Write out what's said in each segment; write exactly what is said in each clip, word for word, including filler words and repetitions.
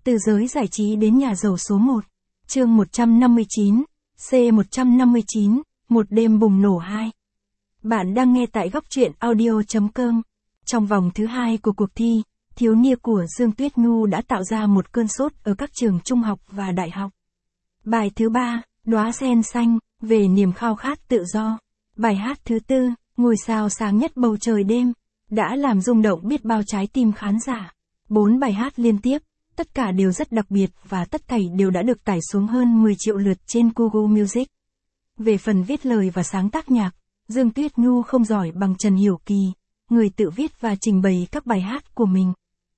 Từ giới giải trí đến nhà giàu số một. Chương một trăm năm mươi chín, C một trăm năm mươi chín, một đêm bùng nổ hai. Bạn đang nghe tại góc truyện audio chấm com. Trong vòng thứ hai của cuộc thi, thiếu nia của Dương Tuyết Nhu đã tạo ra một cơn sốt ở các trường trung học và đại học. Bài thứ ba, Đóa sen xanh, về niềm khao khát tự do. Bài hát thứ tư, Ngôi sao sáng nhất bầu trời đêm, đã làm rung động biết bao trái tim khán giả. Bốn bài hát liên tiếp, tất cả đều rất đặc biệt và tất thảy đều đã được tải xuống hơn mười triệu lượt trên Google Music. Về phần viết lời và sáng tác nhạc, Dương Tuyết Nhu không giỏi bằng Trần Hiểu Kỳ, người tự viết và trình bày các bài hát của mình.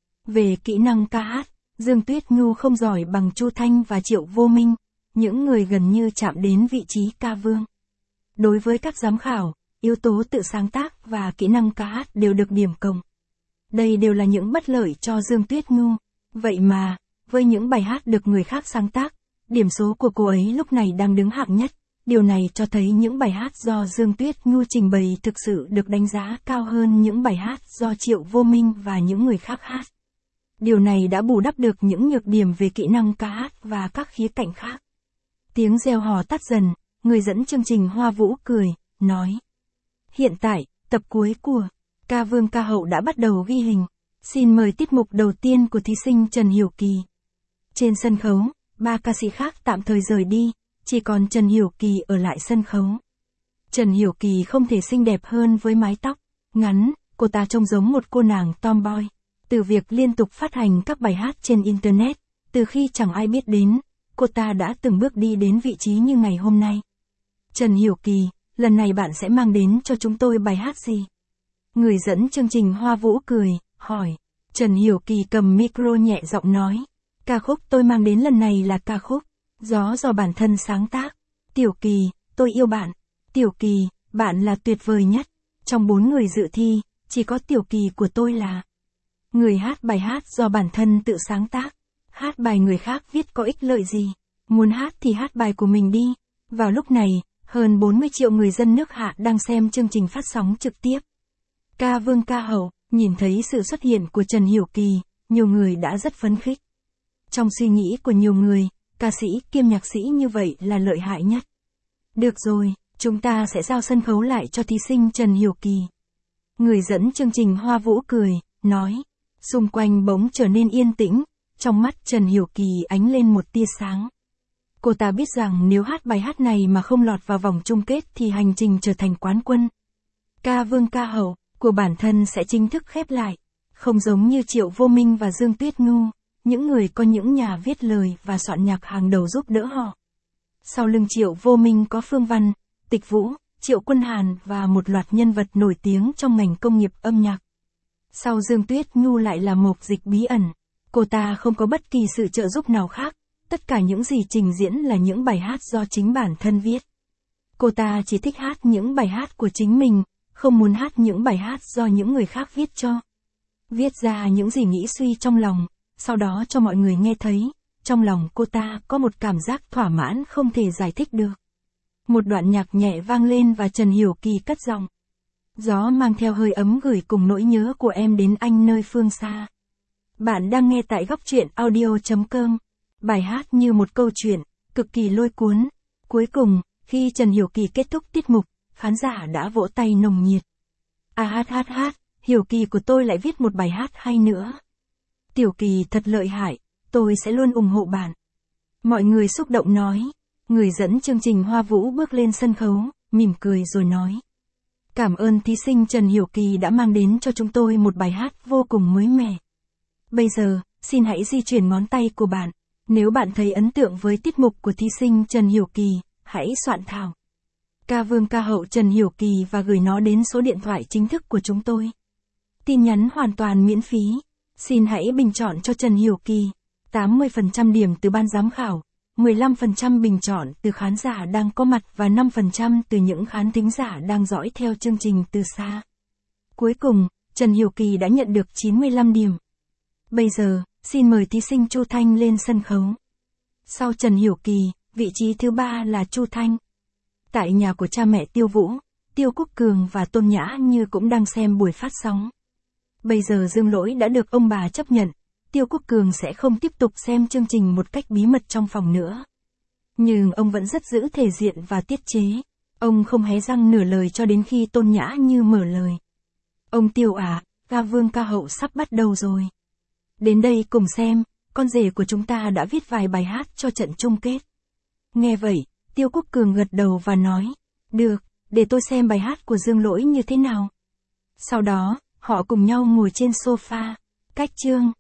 Về kỹ năng ca hát, Dương Tuyết Nhu không giỏi bằng Chu Thanh và Triệu Vô Minh, những người gần như chạm đến vị trí ca vương. Đối với các giám khảo, yếu tố tự sáng tác và kỹ năng ca hát đều được điểm cộng. Đây đều là những bất lợi cho Dương Tuyết Nhu. Vậy mà, với những bài hát được người khác sáng tác, điểm số của cô ấy lúc này đang đứng hạng nhất. Điều này cho thấy những bài hát do Dương Tuyết Nhu trình bày thực sự được đánh giá cao hơn những bài hát do Triệu Vô Minh và những người khác hát. Điều này đã bù đắp được những nhược điểm về kỹ năng ca hát và các khía cạnh khác. Tiếng reo hò tắt dần, người dẫn chương trình Hoa Vũ cười, nói. Hiện tại, tập cuối của Ca Vương Ca Hậu đã bắt đầu ghi hình. Xin mời tiết mục đầu tiên của thí sinh Trần Hiểu Kỳ. Trên sân khấu, ba ca sĩ khác tạm thời rời đi, chỉ còn Trần Hiểu Kỳ ở lại sân khấu. Trần Hiểu Kỳ không thể xinh đẹp hơn với mái tóc ngắn, cô ta trông giống một cô nàng tomboy. Từ việc liên tục phát hành các bài hát trên Internet, từ khi chẳng ai biết đến, cô ta đã từng bước đi đến vị trí như ngày hôm nay. Trần Hiểu Kỳ, lần này bạn sẽ mang đến cho chúng tôi bài hát gì? Người dẫn chương trình Hoa Vũ cười, hỏi. Trần Hiểu Kỳ cầm micro nhẹ giọng nói. Ca khúc tôi mang đến lần này là ca khúc Gió do bản thân sáng tác. Tiểu Kỳ, tôi yêu bạn. Tiểu Kỳ, bạn là tuyệt vời nhất. Trong bốn người dự thi, chỉ có Tiểu Kỳ của tôi là người hát bài hát do bản thân tự sáng tác. Hát bài người khác viết có ích lợi gì? Muốn hát thì hát bài của mình đi. Vào lúc này, hơn bốn mươi triệu người dân nước Hạ đang xem chương trình phát sóng trực tiếp. Ca Vương Ca Hậu, nhìn thấy sự xuất hiện của Trần Hiểu Kỳ, nhiều người đã rất phấn khích. Trong suy nghĩ của nhiều người, ca sĩ kiêm nhạc sĩ như vậy là lợi hại nhất. Được rồi, chúng ta sẽ giao sân khấu lại cho thí sinh Trần Hiểu Kỳ. Người dẫn chương trình Hoa Vũ cười, nói. Xung quanh bỗng trở nên yên tĩnh, trong mắt Trần Hiểu Kỳ ánh lên một tia sáng. Cô ta biết rằng nếu hát bài hát này mà không lọt vào vòng chung kết thì hành trình trở thành quán quân Ca Vương Ca Hậu của bản thân sẽ chính thức khép lại. Không giống như Triệu Vô Minh và Dương Tuyết Nhu, những người có những nhà viết lời và soạn nhạc hàng đầu giúp đỡ họ. Sau lưng Triệu Vô Minh có Phương Văn, Tịch Vũ, Triệu Quân Hàn và một loạt nhân vật nổi tiếng trong ngành công nghiệp âm nhạc. Sau Dương Tuyết Nhu lại là Mộc Dịch bí ẩn. Cô ta không có bất kỳ sự trợ giúp nào khác, tất cả những gì trình diễn là những bài hát do chính bản thân viết. Cô ta chỉ thích hát những bài hát của chính mình, không muốn hát những bài hát do những người khác viết cho. Viết ra những gì nghĩ suy trong lòng, sau đó cho mọi người nghe thấy. Trong lòng cô ta có một cảm giác thỏa mãn không thể giải thích được. Một đoạn nhạc nhẹ vang lên và Trần Hiểu Kỳ cất giọng. Gió mang theo hơi ấm gửi cùng nỗi nhớ của em đến anh nơi phương xa. Bạn đang nghe tại góc truyện audio chấm com. Bài hát như một câu chuyện, cực kỳ lôi cuốn. Cuối cùng, khi Trần Hiểu Kỳ kết thúc tiết mục, khán giả đã vỗ tay nồng nhiệt. À hát hát hát, Hiểu Kỳ của tôi lại viết một bài hát hay nữa. Tiểu Kỳ thật lợi hại, tôi sẽ luôn ủng hộ bạn. Mọi người xúc động nói. Người dẫn chương trình Hoa Vũ bước lên sân khấu, mỉm cười rồi nói. Cảm ơn thí sinh Trần Hiểu Kỳ đã mang đến cho chúng tôi một bài hát vô cùng mới mẻ. Bây giờ, xin hãy di chuyển ngón tay của bạn. Nếu bạn thấy ấn tượng với tiết mục của thí sinh Trần Hiểu Kỳ, hãy soạn thảo Ca Vương Ca Hậu Trần Hiểu Kỳ và gửi nó đến số điện thoại chính thức của chúng tôi. Tin nhắn hoàn toàn miễn phí. Xin hãy bình chọn cho Trần Hiểu Kỳ. tám mươi phần trăm điểm từ ban giám khảo, mười lăm phần trăm bình chọn từ khán giả đang có mặt và năm phần trăm từ những khán thính giả đang dõi theo chương trình từ xa. Cuối cùng, Trần Hiểu Kỳ đã nhận được chín mươi lăm điểm. Bây giờ, xin mời thí sinh Chu Thanh lên sân khấu. Sau Trần Hiểu Kỳ, vị trí thứ ba là Chu Thanh. Tại nhà của cha mẹ Tiêu Vũ, Tiêu Quốc Cường và Tôn Nhã Như cũng đang xem buổi phát sóng. Bây giờ Dương Lỗi đã được ông bà chấp nhận, Tiêu Quốc Cường sẽ không tiếp tục xem chương trình một cách bí mật trong phòng nữa. Nhưng ông vẫn rất giữ thể diện và tiết chế. Ông không hé răng nửa lời cho đến khi Tôn Nhã Như mở lời. Ông Tiêu à, ca vương ca hậu sắp bắt đầu rồi. Đến đây cùng xem, con rể của chúng ta đã viết vài bài hát cho trận chung kết. Nghe vậy, Tiêu Quốc Cường gật đầu và nói, được, để tôi xem bài hát của Dương Lỗi như thế nào. Sau đó, họ cùng nhau ngồi trên sofa. Cách chương